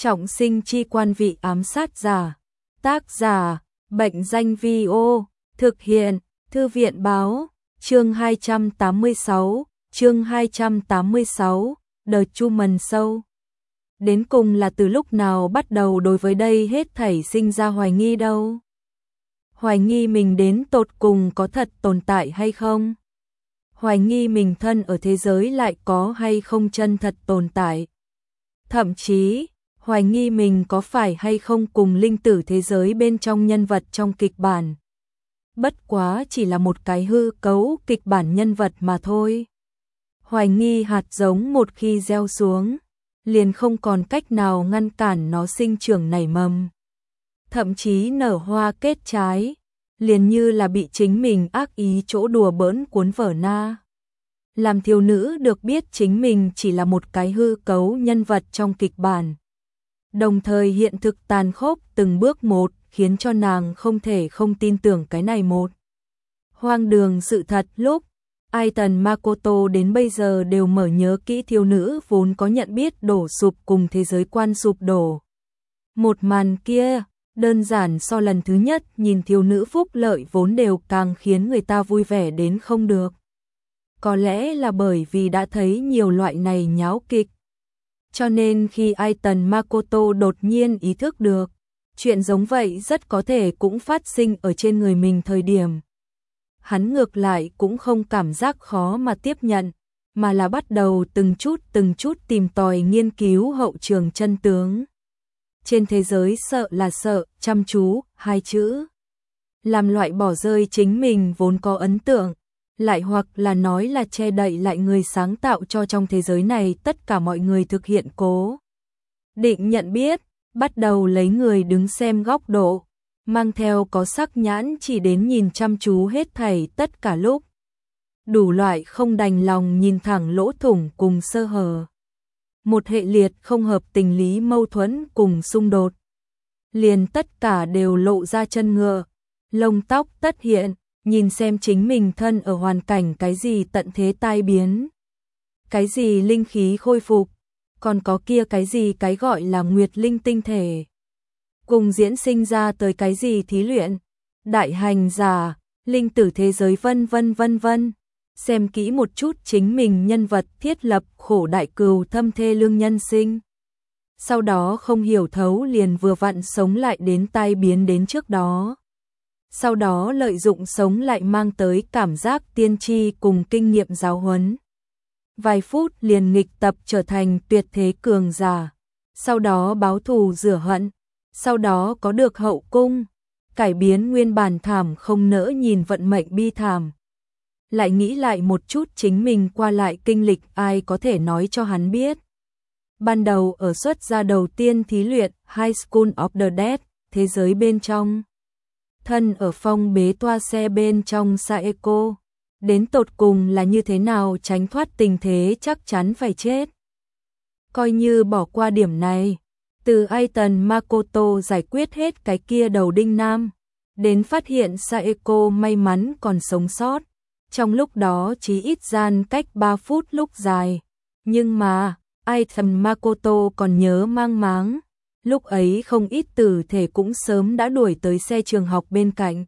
Trọng sinh chi quan vị ám sát giả. Tác giả, Bệnh danh Vi-ô, thực hiện, Thư viện báo, chương 286, The Truman Show. Đến cùng là từ lúc nào bắt đầu đối với đây hết thảy sinh ra hoài nghi đâu? Hoài nghi mình đến tột cùng có thật tồn tại hay không? Hoài nghi mình thân ở thế giới lại có hay không chân thật tồn tại? Thậm chí, hoài nghi mình có phải hay không cùng linh tử thế giới bên trong nhân vật trong kịch bản. Bất quá chỉ là một cái hư cấu kịch bản nhân vật mà thôi. Hoài nghi hạt giống một khi gieo xuống, liền không còn cách nào ngăn cản nó sinh trưởng nảy mầm. Thậm chí nở hoa kết trái, liền như là bị chính mình ác ý chỗ đùa bỡn cuốn vở na. Làm thiếu nữ được biết chính mình chỉ là một cái hư cấu nhân vật trong kịch bản. Đồng thời hiện thực tàn khốc từng bước một khiến cho nàng không thể không tin tưởng cái này một hoang đường sự thật. Lúc Aiton Makoto đến bây giờ đều mở nhớ kỹ thiếu nữ vốn có nhận biết đổ sụp cùng thế giới quan sụp đổ. Một màn kia, đơn giản so lần thứ nhất nhìn thiếu nữ phúc lợi vốn đều càng khiến người ta vui vẻ đến không được. Có lẽ là bởi vì đã thấy nhiều loại này nháo kịch. Cho nên khi Aiton Makoto đột nhiên ý thức được, chuyện giống vậy rất có thể cũng phát sinh ở trên người mình thời điểm. Hắn ngược lại cũng không cảm giác khó mà tiếp nhận, mà là bắt đầu từng chút tìm tòi nghiên cứu hậu trường chân tướng. Trên thế giới sợ là sợ, chăm chú, hai chữ. Làm loại bỏ rơi chính mình vốn có ấn tượng, lại hoặc là nói là che đậy lại người sáng tạo cho trong thế giới này tất cả mọi người thực hiện cố định nhận biết, bắt đầu lấy người đứng xem góc độ, mang theo có sắc nhãn chỉ đến nhìn chăm chú hết thảy tất cả lúc. Đủ loại không đành lòng nhìn thẳng lỗ thủng cùng sơ hở. Một hệ liệt không hợp tình lý mâu thuẫn cùng xung đột. Liền tất cả đều lộ ra chân ngựa, lông tóc tất hiện, nhìn xem chính mình thân ở hoàn cảnh cái gì tận thế tai biến. Cái gì linh khí khôi phục, còn có kia cái gì cái gọi là nguyệt linh tinh thể. Cùng diễn sinh ra tới cái gì thí luyện, đại hành giả, linh tử thế giới vân vân. Xem kỹ một chút chính mình nhân vật thiết lập khổ đại cừu thâm thê lương nhân sinh. Sau đó không hiểu thấu liền vừa vặn sống lại đến tai biến đến trước đó. Sau đó lợi dụng sống lại mang tới cảm giác tiên tri cùng kinh nghiệm giáo huấn. Vài phút liền nghịch tập trở thành tuyệt thế cường giả. Sau đó báo thù rửa hận. Sau đó có được hậu cung. Cải biến nguyên bản thảm không nỡ nhìn vận mệnh bi thảm. Lại nghĩ lại một chút chính mình qua lại kinh lịch ai có thể nói cho hắn biết. Ban đầu ở xuất gia đầu tiên thí luyện High School of the Dead, thế giới bên trong. Thân ở phong bế toa xe bên trong Saeko, đến tột cùng là như thế nào tránh thoát tình thế chắc chắn phải chết. Coi như bỏ qua điểm này, từ Aiton Makoto giải quyết hết cái kia đầu đinh nam, đến phát hiện Saeko may mắn còn sống sót, trong lúc đó chỉ ít gian cách 3 phút lúc dài, nhưng mà Aiton Makoto còn nhớ mang máng. Lúc ấy không ít tử thể cũng sớm đã đuổi tới xe trường học bên cạnh.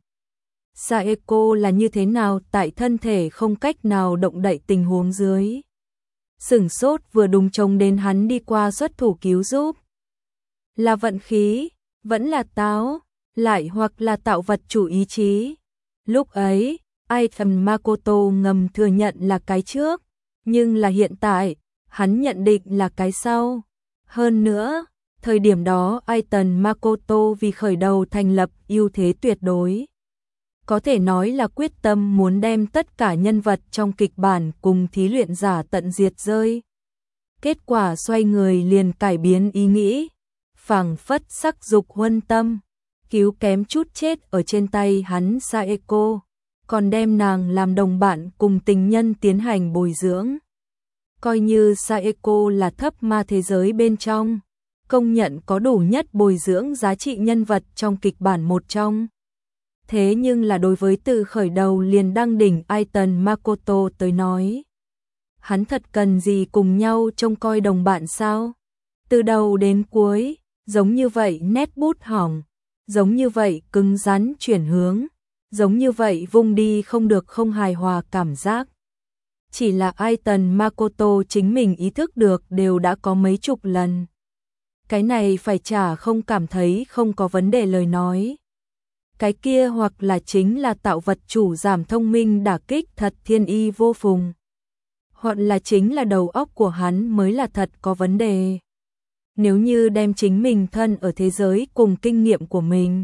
Saeko là như thế nào tại thân thể không cách nào động đậy tình huống dưới. Sửng sốt vừa đúng trông đến hắn đi qua xuất thủ cứu giúp. Là vận khí, vẫn là táo, lại hoặc là tạo vật chủ ý chí. Lúc ấy, Aiton Makoto ngầm thừa nhận là cái trước, nhưng là hiện tại, hắn nhận định là cái sau. Hơn nữa, thời điểm đó Aiton Makoto vì khởi đầu thành lập ưu thế tuyệt đối. Có thể nói là quyết tâm muốn đem tất cả nhân vật trong kịch bản cùng thí luyện giả tận diệt rơi. Kết quả xoay người liền cải biến ý nghĩ, phảng phất sắc dục huân tâm, cứu kém chút chết ở trên tay hắn Saeko, còn đem nàng làm đồng bạn cùng tình nhân tiến hành bồi dưỡng. Coi như Saeko là thấp ma thế giới bên trong, công nhận có đủ nhất bồi dưỡng giá trị nhân vật trong kịch bản một trong. Thế nhưng là đối với từ khởi đầu liền đăng đỉnh Aiton Makoto tới nói, hắn thật cần gì cùng nhau trông coi đồng bạn sao? Từ đầu đến cuối, giống như vậy nét bút hỏng, giống như vậy cứng rắn chuyển hướng, giống như vậy vung đi không được không hài hòa cảm giác. Chỉ là Aiton Makoto chính mình ý thức được đều đã có mấy chục lần. Cái này phải chả không cảm thấy không có vấn đề lời nói. Cái kia hoặc là chính là tạo vật chủ giảm thông minh đả kích thật thiên y vô phùng. Hoặc là chính là đầu óc của hắn mới là thật có vấn đề. Nếu như đem chính mình thân ở thế giới cùng kinh nghiệm của mình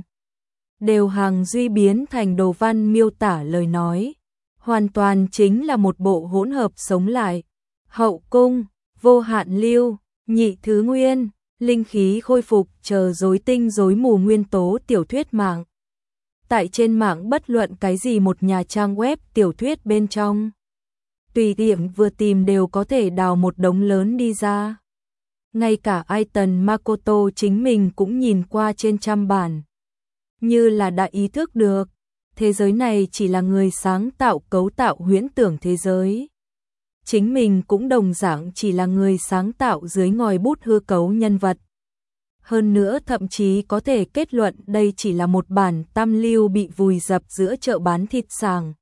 đều hàng duy biến thành đồ văn miêu tả lời nói, hoàn toàn chính là một bộ hỗn hợp sống lại. Hậu cung, vô hạn lưu, nhị thứ nguyên, linh khí khôi phục chờ rối tinh rối mù nguyên tố tiểu thuyết mạng. Tại trên mạng bất luận cái gì một nhà trang web tiểu thuyết bên trong, tùy tiện vừa tìm đều có thể đào một đống lớn đi ra. Ngay cả Aiton Makoto chính mình cũng nhìn qua trên trăm bản. Như là đã ý thức được, thế giới này chỉ là người sáng tạo cấu tạo huyễn tưởng thế giới. Chính mình cũng đồng dạng chỉ là người sáng tạo dưới ngòi bút hư cấu nhân vật. Hơn nữa thậm chí có thể kết luận đây chỉ là một bản tam lưu bị vùi dập giữa chợ bán thịt sàng.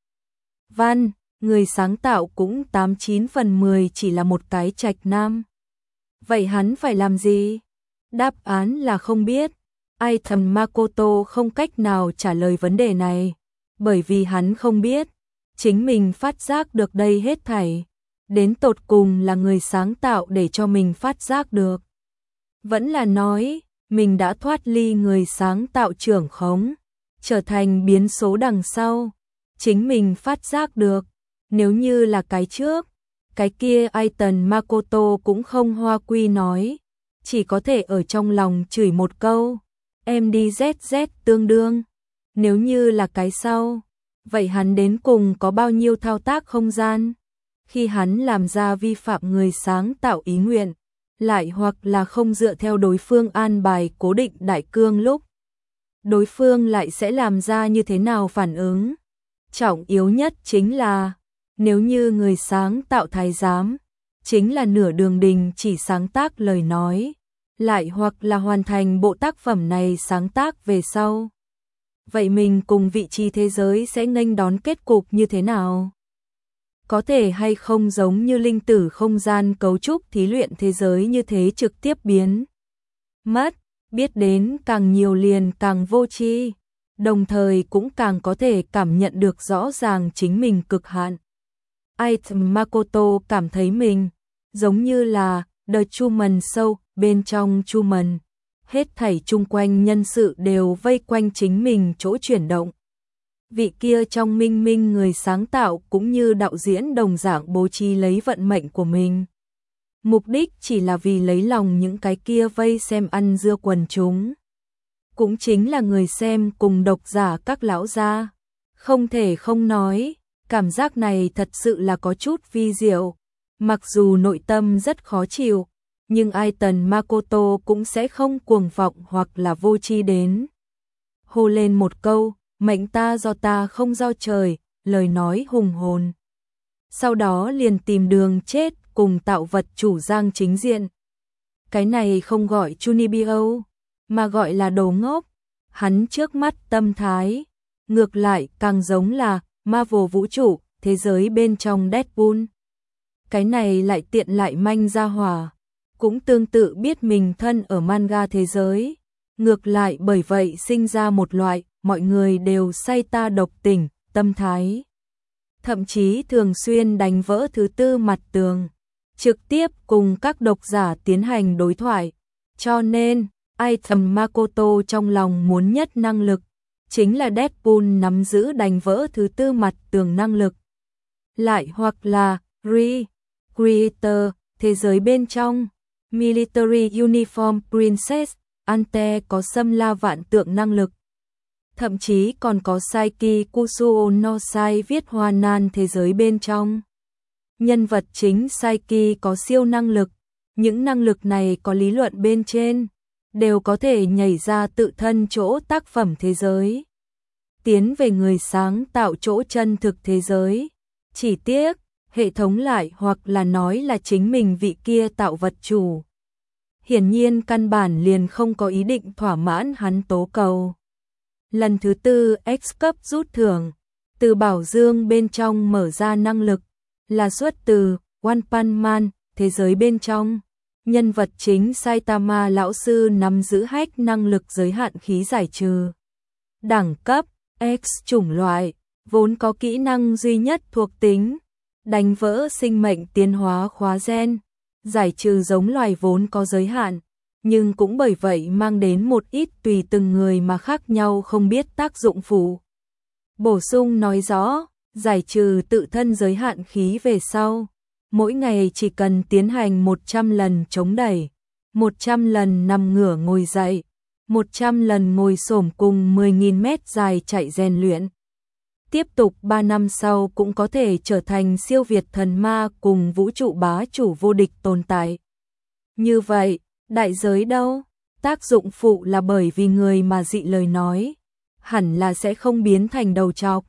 Văn, người sáng tạo cũng 89 phần 10 chỉ là một cái trạch nam. Vậy hắn phải làm gì? Đáp án là không biết. Aiton Makoto không cách nào trả lời vấn đề này, bởi vì hắn không biết. Chính mình phát giác được đây hết thảy. Đến tột cùng là người sáng tạo để cho mình phát giác được. Vẫn là nói, mình đã thoát ly người sáng tạo trưởng khống, trở thành biến số đằng sau. Chính mình phát giác được, nếu như là cái trước, cái kia Aiton Makoto cũng không hoa quy nói, chỉ có thể ở trong lòng chửi một câu, em đi ZZ tương đương. Nếu như là cái sau, vậy hắn đến cùng có bao nhiêu thao tác không gian? Khi hắn làm ra vi phạm người sáng tạo ý nguyện, lại hoặc là không dựa theo đối phương an bài cố định đại cương lúc, đối phương lại sẽ làm ra như thế nào phản ứng? Trọng yếu nhất chính là, nếu như người sáng tạo thái giám, chính là nửa đường đình chỉ sáng tác lời nói, lại hoặc là hoàn thành bộ tác phẩm này sáng tác về sau. Vậy mình cùng vị trí thế giới sẽ nghênh đón kết cục như thế nào? Có thể hay không giống như linh tử không gian cấu trúc thí luyện thế giới như thế trực tiếp biến mất, biết đến càng nhiều liền càng vô tri, đồng thời cũng càng có thể cảm nhận được rõ ràng chính mình cực hạn. Aiton Makoto cảm thấy mình giống như là The Truman Show bên trong Truman, hết thảy chung quanh nhân sự đều vây quanh chính mình chỗ chuyển động. Vị kia trong minh minh người sáng tạo cũng như đạo diễn đồng dạng bố trí lấy vận mệnh của mình. Mục đích chỉ là vì lấy lòng những cái kia vây xem ăn dưa quần chúng. Cũng chính là người xem cùng độc giả các lão gia. Không thể không nói, cảm giác này thật sự là có chút vi diệu. Mặc dù nội tâm rất khó chịu, nhưng Aiton Makoto cũng sẽ không cuồng vọng hoặc là vô tri đến hô lên một câu, mệnh ta do ta không do trời, lời nói hùng hồn. Sau đó liền tìm đường chết cùng tạo vật chủ giang chính diện. Cái này không gọi Chunibyo, mà gọi là đồ ngốc. Hắn trước mắt tâm thái, ngược lại càng giống là Marvel vũ trụ, thế giới bên trong Deadpool. Cái này lại tiện lại manh ra hỏa, cũng tương tự biết mình thân ở manga thế giới. Ngược lại bởi vậy sinh ra một loại mọi người đều say ta độc tình, tâm thái. Thậm chí thường xuyên đánh vỡ thứ tư mặt tường, trực tiếp cùng các độc giả tiến hành đối thoại. Cho nên, Aiton Makoto trong lòng muốn nhất năng lực, chính là Deadpool nắm giữ đánh vỡ thứ tư mặt tường năng lực. Lại hoặc là, Creator, thế giới bên trong, Military Uniform Princess, Ante có xâm la vạn tượng năng lực. Thậm chí còn có Saiki Kusuo no Sai viết hoa nan thế giới bên trong. Nhân vật chính Saiki có siêu năng lực, những năng lực này có lý luận bên trên, đều có thể nhảy ra tự thân chỗ tác phẩm thế giới. Tiến về người sáng tạo chỗ chân thực thế giới. Chỉ tiếc, hệ thống lại hoặc là nói là chính mình vị kia tạo vật chủ. hiển nhiên căn bản liền không có ý định thỏa mãn hắn tố cầu. Lần thứ tư X cấp rút thưởng, từ bảo dương bên trong mở ra năng lực, là xuất từ One Punch Man, thế giới bên trong. Nhân vật chính Saitama lão sư nắm giữ hack năng lực giới hạn khí giải trừ. Đẳng cấp X chủng loại, vốn có kỹ năng duy nhất thuộc tính, đánh vỡ sinh mệnh tiến hóa khóa gen, giải trừ giống loài vốn có giới hạn, nhưng cũng bởi vậy mang đến một ít tùy từng người mà khác nhau không biết tác dụng phụ. Bổ sung nói rõ, giải trừ tự thân giới hạn khí về sau, mỗi ngày chỉ cần tiến hành 100 lần chống đẩy, 100 lần nằm ngửa ngồi dậy, 100 lần ngồi xổm cùng 10.000 mét dài chạy rèn luyện. Tiếp tục 3 năm sau cũng có thể trở thành siêu việt thần ma cùng vũ trụ bá chủ vô địch tồn tại. Như vậy, đại giới đâu? Tác dụng phụ là bởi vì người mà dị lời nói, hẳn là sẽ không biến thành đầu trọc.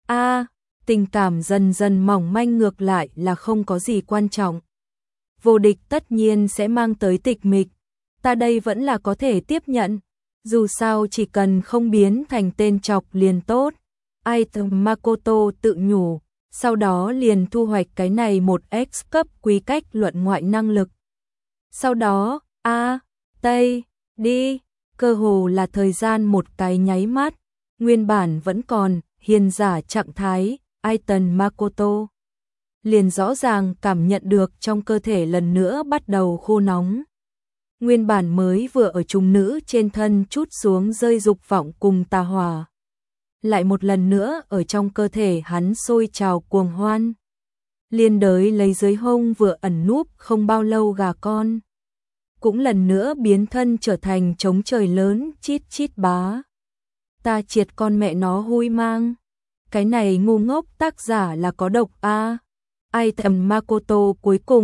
Tình cảm dần dần mỏng manh ngược lại là không có gì quan trọng. Vô địch tất nhiên sẽ mang tới tịch mịch, ta đây vẫn là có thể tiếp nhận, dù sao chỉ cần không biến thành tên trọc liền tốt. Item Makoto tự nhủ, sau đó liền thu hoạch cái này một X cấp quý cách luận ngoại năng lực. Sau đó, Tây, đi, cơ hồ là thời gian một cái nháy mắt, nguyên bản vẫn còn hiền giả trạng thái, Item Makoto liền rõ ràng cảm nhận được trong cơ thể lần nữa bắt đầu khô nóng. Nguyên bản mới vừa ở trùng nữ trên thân chút xuống rơi dục vọng cùng tà hỏa, lại một lần nữa ở trong cơ thể hắn sôi trào cuồng hoan. Liên đới lấy dưới hông vừa ẩn núp không bao lâu gà con, cũng lần nữa biến thân trở thành trống trời lớn chít chít bá. Ta triệt con mẹ nó hui mang. Cái này ngu ngốc tác giả là có độc a. Item Makoto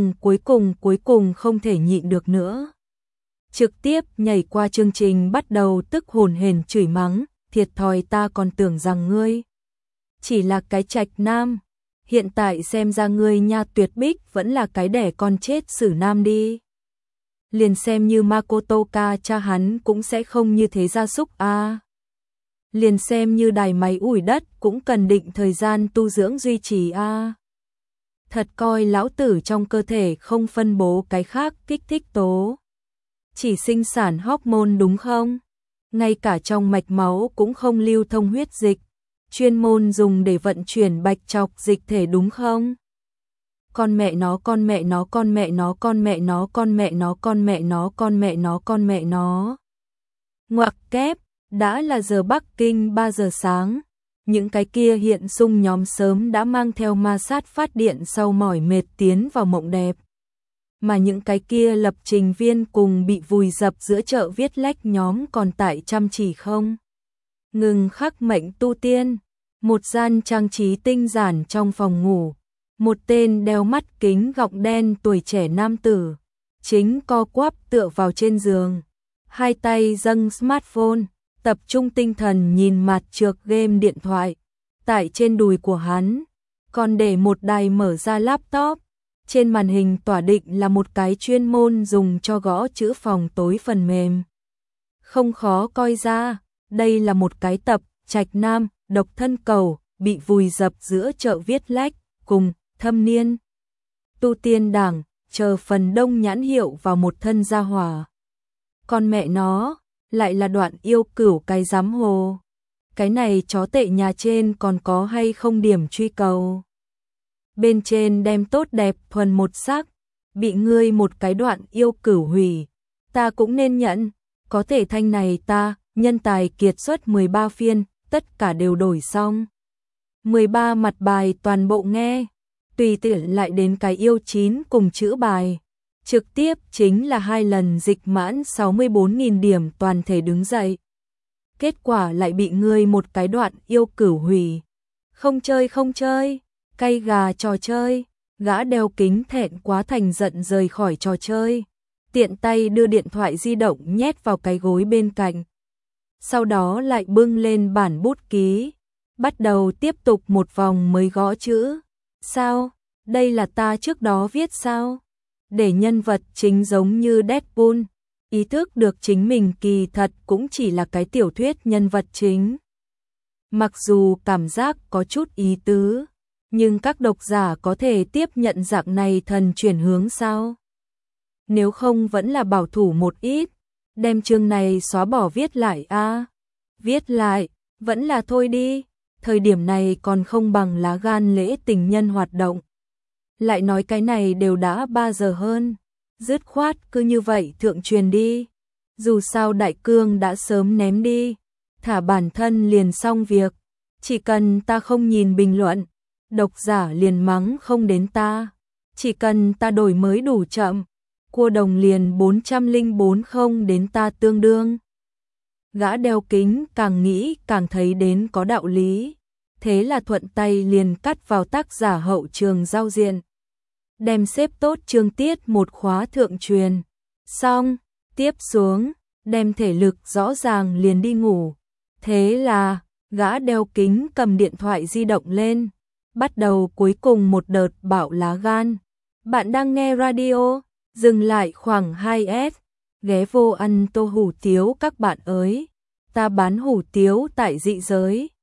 cuối cùng không thể nhịn được nữa. Trực tiếp nhảy qua chương trình bắt đầu tức hồn hển chửi mắng, thiệt thòi ta còn tưởng rằng ngươi chỉ là cái trạch nam, hiện tại xem ra ngươi nha tuyệt bích vẫn là cái đẻ con chết xử nam đi. Liền xem như Makoto ca cha hắn cũng sẽ không như thế gia súc a. Liền xem như đài máy ủi đất cũng cần định thời gian tu dưỡng duy trì a. Thật coi lão tử trong cơ thể không phân bố cái khác kích thích tố, chỉ sinh sản hormone đúng không? Ngay cả trong mạch máu cũng không lưu thông huyết dịch, chuyên môn dùng để vận chuyển bạch trọc dịch thể đúng không? Con mẹ nó, con mẹ nó, con mẹ nó, con mẹ nó, con mẹ nó, con mẹ nó, con mẹ nó, con mẹ nó. Ngoặc kép, đã là giờ Bắc Kinh 3 giờ sáng, những cái kia hiện xung nhóm sớm đã mang theo ma sát phát điện sau mỏi mệt tiến vào mộng đẹp. Mà những cái kia lập trình viên cùng bị vùi dập giữa chợ viết lách nhóm còn tại chăm chỉ không ngừng khắc mệnh tu tiên. Một gian trang trí tinh giản trong phòng ngủ, một tên đeo mắt kính gọng đen tuổi trẻ nam tử chính co quắp tựa vào trên giường, hai tay dâng smartphone, tập trung tinh thần nhìn mặt trược game điện thoại. Tại trên đùi của hắn còn để một đài mở ra laptop, trên màn hình tỏa định là một cái chuyên môn dùng cho gõ chữ phòng tối phần mềm. Không khó coi ra, đây là một cái tập trạch nam độc thân cầu bị vùi dập giữa chợ viết lách cùng thâm niên tu tiên đảng chờ phần đông nhãn hiệu vào một thân gia hỏa. Con mẹ nó, lại là đoạn yêu cửu cái giám hồ. Cái này chó tệ nhà trên còn có hay không điểm truy cầu. Bên trên đem tốt đẹp thuần một sắc, bị ngươi một cái đoạn yêu cửu hủy, ta cũng nên nhận, có thể thanh này ta, nhân tài kiệt xuất 13 phiên, tất cả đều đổi xong. 13 mặt bài toàn bộ nghe, tùy tiện lại đến cái yêu 9 cùng chữ bài. Trực tiếp chính là 2 lần dịch mãn 64.000 điểm toàn thể đứng dậy. Kết quả lại bị ngươi một cái đoạn yêu cửu hủy. Không chơi, cay gà trò chơi, gã đeo kính thẹn quá thành giận rời khỏi trò chơi. Tiện tay đưa điện thoại di động nhét vào cái gối bên cạnh. Sau đó lại bưng lên bản bút ký, bắt đầu tiếp tục một vòng mới gõ chữ. Sao? Đây là ta trước đó viết sao? Để nhân vật chính giống như Deadpool, ý thức được chính mình kỳ thật cũng chỉ là cái tiểu thuyết nhân vật chính. Mặc dù cảm giác có chút ý tứ, nhưng các độc giả có thể tiếp nhận dạng này thần chuyển hướng sao? Nếu không vẫn là bảo thủ một ít, đem chương này xóa bỏ viết lại a. Viết lại, vẫn là thôi đi, thời điểm này còn không bằng lá gan lễ tình nhân hoạt động. Lại nói cái này đều đã 3 giờ hơn, dứt khoát cứ như vậy thượng truyền đi. Dù sao đại cương đã sớm ném đi, thả bản thân liền xong việc, chỉ cần ta không nhìn bình luận, độc giả liền mắng không đến ta, chỉ cần ta đổi mới đủ chậm, cua đồng liền 404 không đến ta tương đương. Gã đeo kính càng nghĩ càng thấy đến có đạo lý, thế là thuận tay liền cắt vào tác giả hậu trường giao diện. Đem xếp tốt chương tiết một khóa thượng truyền, xong, tiếp xuống, đem thể lực rõ ràng liền đi ngủ. Thế là, gã đeo kính cầm điện thoại di động lên, bắt đầu cuối cùng một đợt bạo lá gan. Bạn đang nghe radio, dừng lại khoảng 2S, ghé vô ăn tô hủ tiếu các bạn ơi, ta bán hủ tiếu tại dị giới.